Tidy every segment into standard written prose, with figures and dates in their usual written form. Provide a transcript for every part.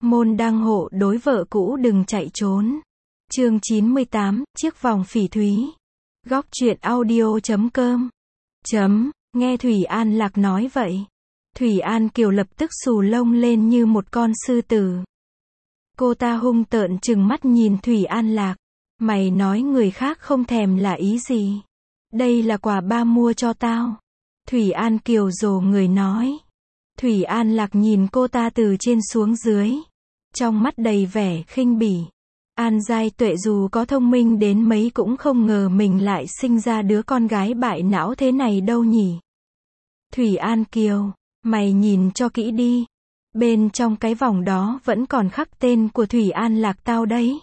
Môn đăng hộ đối vợ cũ đừng chạy trốn. Chương 98, chiếc vòng phỉ thúy. Góc truyện audio.com. Nghe Thủy An Lạc nói vậy. Thủy An Kiều lập tức xù lông lên như một con sư tử. Cô ta hung tợn trừng mắt nhìn Thủy An Lạc. Mày nói người khác không thèm là ý gì? Đây là quà ba mua cho tao. Thủy An Kiều rồ người nói. Thủy An Lạc nhìn cô ta từ trên xuống dưới. Trong mắt đầy vẻ khinh bỉ. An Giai Tuệ dù có thông minh đến mấy cũng không ngờ mình lại sinh ra đứa con gái bại não thế này đâu nhỉ. Thủy An Kiều, mày nhìn cho kỹ đi. Bên trong cái vòng đó vẫn còn khắc tên của Thủy An Lạc tao đấy.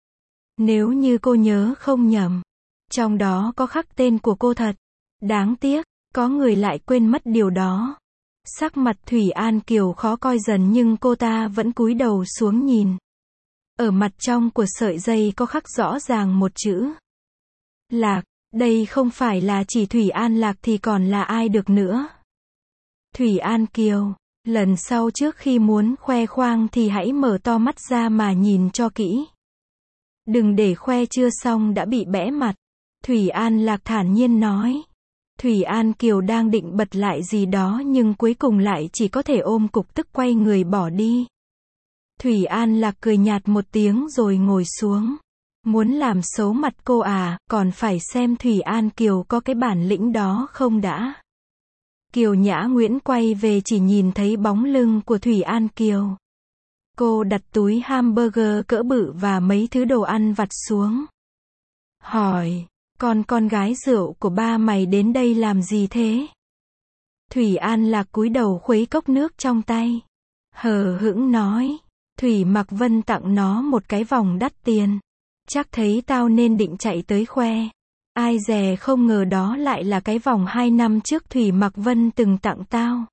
Nếu như cô nhớ không nhầm, trong đó có khắc tên của cô thật. Đáng tiếc, có người lại quên mất điều đó. Sắc mặt Thủy An Kiều khó coi dần nhưng cô ta vẫn cúi đầu xuống nhìn. Ở mặt trong của sợi dây có khắc rõ ràng một chữ. Lạc, đây không phải là chỉ Thủy An Lạc thì còn là ai được nữa. Thủy An Kiều, lần sau trước khi muốn khoe khoang thì hãy mở to mắt ra mà nhìn cho kỹ. Đừng để khoe chưa xong đã bị bẽ mặt. Thủy An Lạc thản nhiên nói. Thủy An Kiều đang định bật lại gì đó nhưng cuối cùng lại chỉ có thể ôm cục tức quay người bỏ đi. Thủy An Lạc cười nhạt một tiếng rồi ngồi xuống. Muốn làm xấu mặt cô à, còn phải xem Thủy An Kiều có cái bản lĩnh đó không đã. Kiều Nhã Nguyễn quay về chỉ nhìn thấy bóng lưng của Thủy An Kiều. Cô đặt túi hamburger cỡ bự và mấy thứ đồ ăn vặt xuống. Hỏi, con gái rượu của ba mày đến đây làm gì thế? Thủy An Lạc cúi đầu khuấy cốc nước trong tay. Hờ hững nói, Thủy Mặc Vân tặng nó một cái vòng đắt tiền. Chắc thấy tao nên định chạy tới khoe. Ai dè không ngờ đó lại là cái vòng 2 năm trước Thủy Mặc Vân từng tặng tao.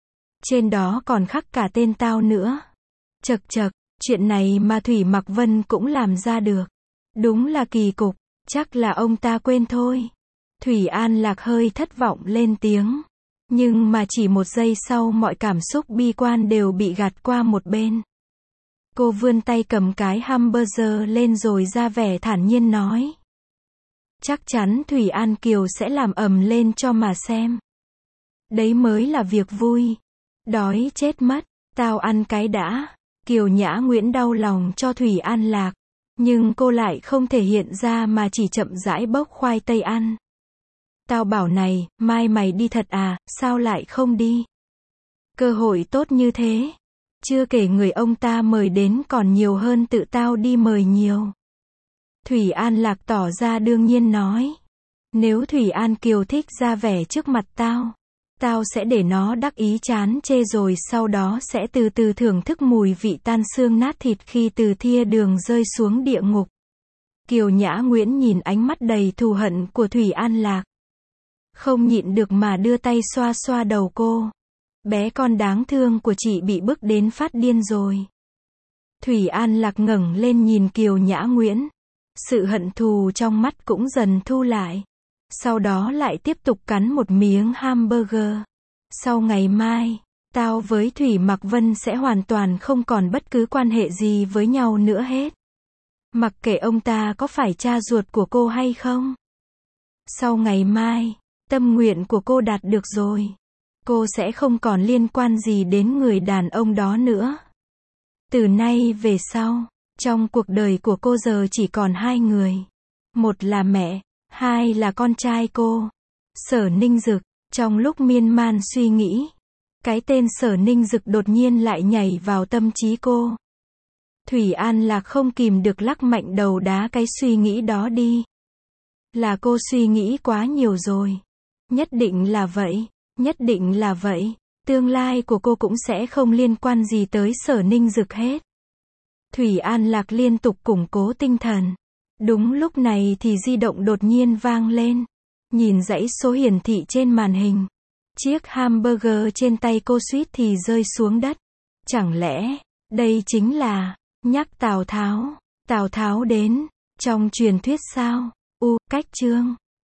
Trên đó còn khắc cả tên tao nữa. Chậc, chuyện này mà Thủy Mặc Vân cũng làm ra được. Đúng là kỳ cục, chắc là ông ta quên thôi. Thủy An Lạc hơi thất vọng lên tiếng. Nhưng mà chỉ một giây sau mọi cảm xúc bi quan đều bị gạt qua một bên. Cô vươn tay cầm cái hamburger lên rồi ra vẻ thản nhiên nói. Chắc chắn Thủy An Kiều sẽ làm ầm lên cho mà xem. Đấy mới là việc vui. Đói chết mất, tao ăn cái đã. Kiều Nhã Nguyễn đau lòng cho Thủy An Lạc. Nhưng cô lại không thể hiện ra mà chỉ chậm rãi bốc khoai tây ăn. Tao bảo này, mai mày đi thật à, sao lại không đi? Cơ hội tốt như thế. Chưa kể người ông ta mời đến còn nhiều hơn tự tao đi mời nhiều. Thủy An Lạc tỏ ra đương nhiên nói. Nếu Thủy An Kiều thích ra vẻ trước mặt tao sẽ để nó đắc ý chán chê rồi sau đó sẽ từ từ thưởng thức mùi vị tan xương nát thịt khi từ thia đường rơi xuống địa ngục. Kiều Nhã Nguyễn nhìn ánh mắt đầy thù hận của Thủy An Lạc. Không nhịn được mà đưa tay xoa xoa đầu cô. Bé con đáng thương của chị bị bức đến phát điên rồi. Thủy An Lạc ngẩng lên nhìn Kiều Nhã Nguyễn. Sự hận thù trong mắt cũng dần thu lại. Sau đó lại tiếp tục cắn một miếng hamburger. Sau ngày mai, tao với Thủy Mặc Vân sẽ hoàn toàn không còn bất cứ quan hệ gì với nhau nữa hết. Mặc kệ ông ta có phải cha ruột của cô hay không. Sau ngày mai, tâm nguyện của cô đạt được rồi. Cô sẽ không còn liên quan gì đến người đàn ông đó nữa. Từ nay về sau, trong cuộc đời của cô giờ chỉ còn 2 người. Một là mẹ, 2 là con trai cô. Sở Ninh Dực. Trong lúc miên man suy nghĩ, cái tên Sở Ninh Dực đột nhiên lại nhảy vào tâm trí cô. Thủy An Lạc không kìm được lắc mạnh đầu đá cái suy nghĩ đó đi. Là cô suy nghĩ quá nhiều rồi. Nhất định là vậy. Nhất định là vậy. Tương lai của cô cũng sẽ không liên quan gì tới Sở Ninh Dực hết. Thủy An Lạc liên tục củng cố tinh thần. Đúng lúc này thì di động đột nhiên vang lên. Nhìn dãy số hiển thị trên màn hình. Chiếc hamburger trên tay cô suýt thì rơi xuống đất. Chẳng lẽ, đây chính là, nhắc Tào Tháo. Tào Tháo đến, trong truyền thuyết sao? Cách chương.